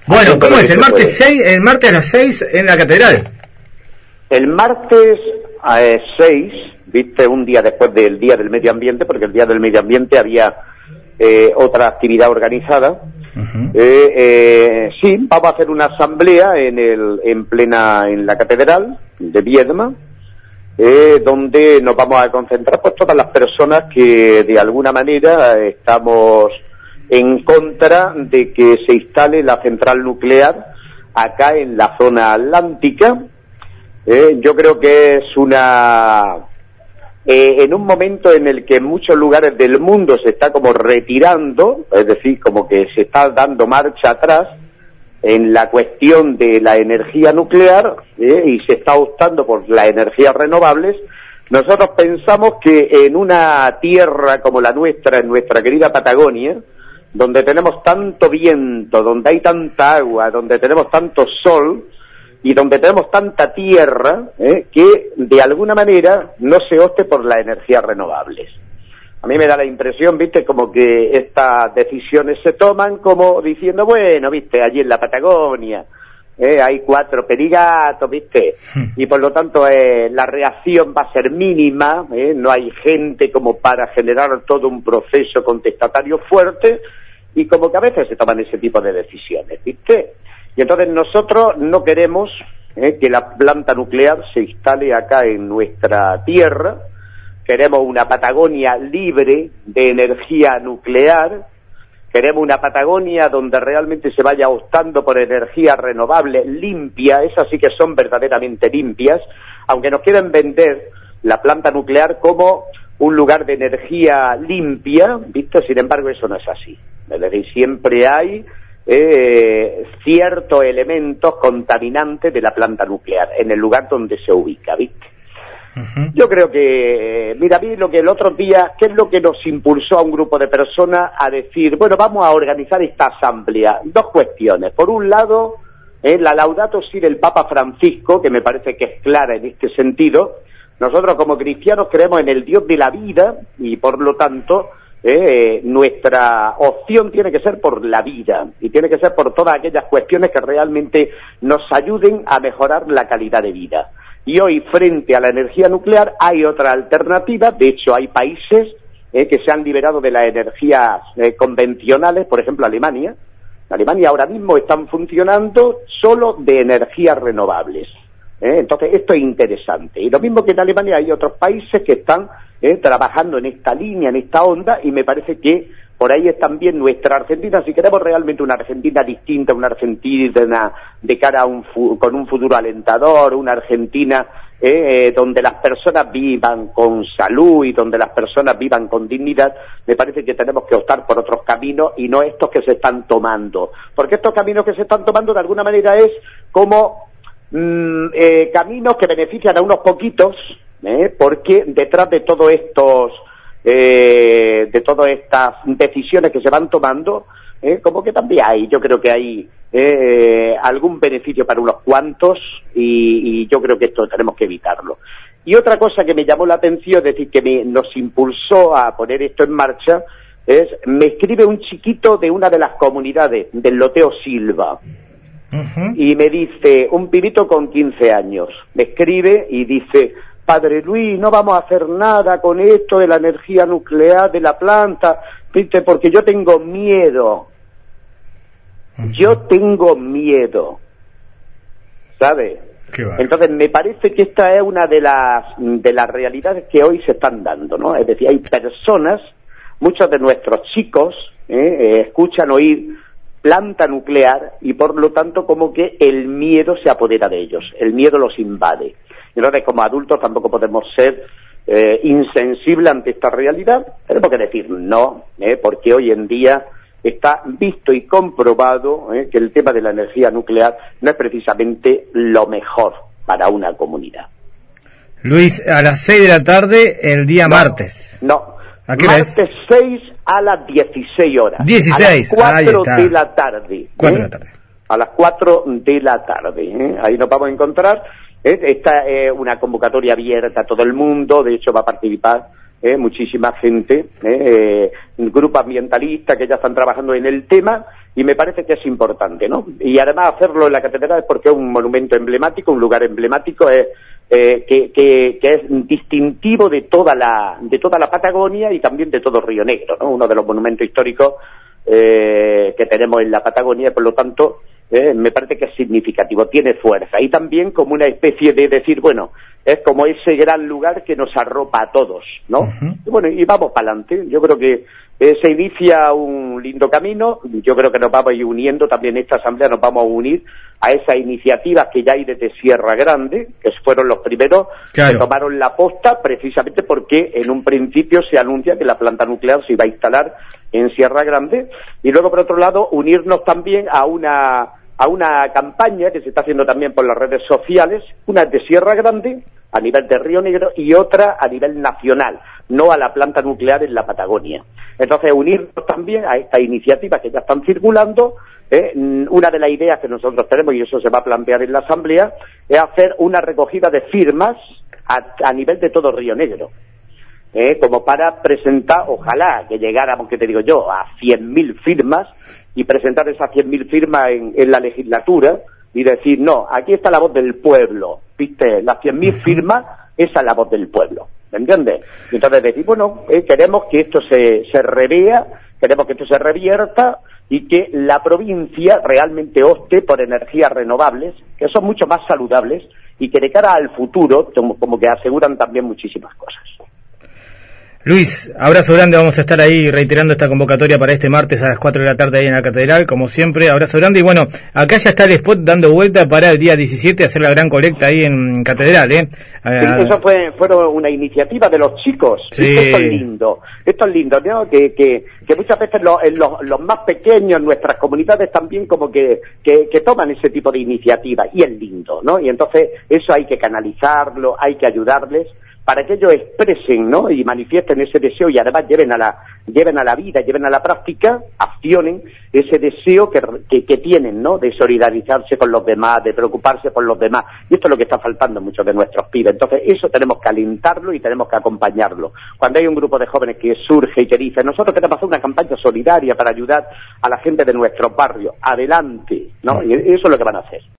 Bueno, ¿cómo es? El martes a las 6 en la catedral. El martes a 6, viste, un día después del Día del Medio Ambiente, porque el Día del Medio Ambiente había otra actividad organizada. Sí, vamos a hacer una asamblea en la catedral de Viedma, donde nos vamos a concentrar pues todas las personas que de alguna manera estamos en contra de que se instale la central nuclear acá en la zona atlántica. Yo creo que es en un momento en el que en muchos lugares del mundo se está como retirando, es decir, como que se está dando marcha atrás en la cuestión de la energía nuclear, y se está optando por las energías renovables. Nosotros pensamos que en una tierra como la nuestra, en nuestra querida Patagonia, donde tenemos tanto viento, donde hay tanta agua, donde tenemos tanto sol y donde tenemos tanta tierra, que de alguna manera no se opte por las energías renovables. A mí me da la impresión, viste, como que estas decisiones se toman como diciendo, bueno, viste, allí en la Patagonia hay 4 perigatos, viste, y por lo tanto la reacción va a ser mínima, no hay gente como para generar todo un proceso contestatario fuerte, y como que a veces se toman ese tipo de decisiones, viste. Y entonces nosotros no queremos que la planta nuclear se instale acá en nuestra tierra. Queremos una Patagonia libre de energía nuclear. Queremos una Patagonia donde realmente se vaya optando por energía renovable limpia. Esas sí que son verdaderamente limpias, aunque nos quieren vender la planta nuclear como un lugar de energía limpia, ¿viste? Sin embargo, eso no es así. Es decir, siempre hay ciertos elementos contaminantes de la planta nuclear en el lugar donde se ubica, ¿viste? Yo creo que, mira, a mí lo que el otro día, ¿qué es lo que nos impulsó a un grupo de personas a decir, bueno, vamos a organizar esta asamblea? 2 cuestiones. Por un lado, la Laudato Si del Papa Francisco, que me parece que es clara en este sentido. Nosotros como cristianos creemos en el Dios de la vida y por lo tanto nuestra opción tiene que ser por la vida y tiene que ser por todas aquellas cuestiones que realmente nos ayuden a mejorar la calidad de vida. Y hoy, frente a la energía nuclear, hay otra alternativa. De hecho, hay países que se han liberado de las energías convencionales, por ejemplo, Alemania. Alemania ahora mismo están funcionando solo de energías renovables. Entonces, esto es interesante. Y lo mismo que en Alemania hay otros países que están trabajando en esta línea, en esta onda, y me parece que por ahí es también nuestra Argentina. Si queremos realmente una Argentina distinta, una Argentina de cara a con un futuro alentador, una Argentina donde las personas vivan con salud y donde las personas vivan con dignidad, me parece que tenemos que optar por otros caminos y no estos que se están tomando. Porque estos caminos que se están tomando de alguna manera es como caminos que benefician a unos poquitos, porque detrás de todos estos de todas estas decisiones que se van tomando, como que también yo creo que hay algún beneficio para unos cuantos, y yo creo que esto tenemos que evitarlo. Y otra cosa que me llamó la atención, es decir, que nos impulsó a poner esto en marcha, me escribe un chiquito de una de las comunidades del Loteo Silva, y me dice, un pibito con 15 años, me escribe y dice: Padre Luis, no vamos a hacer nada con esto de la energía nuclear de la planta, ¿viste? Porque yo tengo miedo. Yo tengo miedo, ¿sabes? Entonces me parece que esta es una de las realidades que hoy se están dando, ¿no? Es decir, hay personas, muchos de nuestros chicos escuchan oír planta nuclear y por lo tanto como que el miedo se apodera de ellos, el miedo los invade. Entonces, como adultos tampoco podemos ser insensibles ante esta realidad. Tenemos que decir no, porque hoy en día está visto y comprobado que el tema de la energía nuclear no es precisamente lo mejor para una comunidad. Luis, a las 6 de la tarde el día martes. No, ¿a qué martes 6 a las 16 horas. 16, a las 4 de la tarde. 4 de la tarde. A las 4 de la tarde. Ahí nos vamos a encontrar. Esta es una convocatoria abierta a todo el mundo, de hecho va a participar muchísima gente, grupos ambientalistas que ya están trabajando en el tema, y me parece que es importante, ¿no? Y además hacerlo en la catedral es porque es un monumento emblemático, un lugar emblemático, que es distintivo de toda la Patagonia y también de todo Río Negro, ¿no? Uno de los monumentos históricos que tenemos en la Patagonia, por lo tanto, me parece que es significativo, tiene fuerza, y también como una especie de decir, bueno, es como ese gran lugar que nos arropa a todos, ¿no? Y bueno, y vamos para adelante. Yo creo que se inicia un lindo camino. Yo creo que nos vamos a ir uniendo, también esta asamblea nos vamos a unir a esas iniciativas que ya hay desde Sierra Grande, que fueron los primeros que tomaron la posta, precisamente porque en un principio se anuncia que la planta nuclear se iba a instalar en Sierra Grande, y luego por otro lado unirnos también a una campaña que se está haciendo también por las redes sociales, una de Sierra Grande a nivel de Río Negro y otra a nivel nacional, no a la planta nuclear en la Patagonia. Entonces, unirnos también a estas iniciativas que ya están circulando. Una de las ideas que nosotros tenemos, y eso se va a plantear en la Asamblea, es hacer una recogida de firmas a nivel de todo Río Negro. Como para presentar, ojalá que llegáramos, que te digo yo, a 100.000 firmas, y presentar esas 100.000 firmas en la legislatura, y decir, no, aquí está la voz del pueblo, ¿viste? Las 100.000 firmas, esa es la voz del pueblo, ¿me entiendes? Y entonces decir, bueno, queremos que esto se revea, queremos que esto se revierta, y que la provincia realmente opte por energías renovables, que son mucho más saludables, y que de cara al futuro, como que aseguran también muchísimas cosas. Luis, abrazo grande, vamos a estar ahí reiterando esta convocatoria para este martes a las 4 de la tarde ahí en la catedral, como siempre, abrazo grande, y bueno, acá ya está el spot dando vuelta para el día 17 hacer la gran colecta ahí en catedral, Eso fueron una iniciativa de los chicos. Sí. Esto es lindo, ¿no? Que muchas veces los más pequeños, nuestras comunidades también como que toman ese tipo de iniciativas, y es lindo, ¿no? Y entonces eso hay que canalizarlo, hay que ayudarles para que ellos expresen, ¿no? Y manifiesten ese deseo, y además lleven a la vida, lleven a la práctica, accionen ese deseo que tienen, ¿no? De solidarizarse con los demás, de preocuparse por los demás. Y esto es lo que está faltando a muchos de nuestros pibes. Entonces, eso tenemos que alentarlo y tenemos que acompañarlo. Cuando hay un grupo de jóvenes que surge y que dice, nosotros queremos hacer una campaña solidaria para ayudar a la gente de nuestros barrios, adelante, ¿no? Y eso es lo que van a hacer.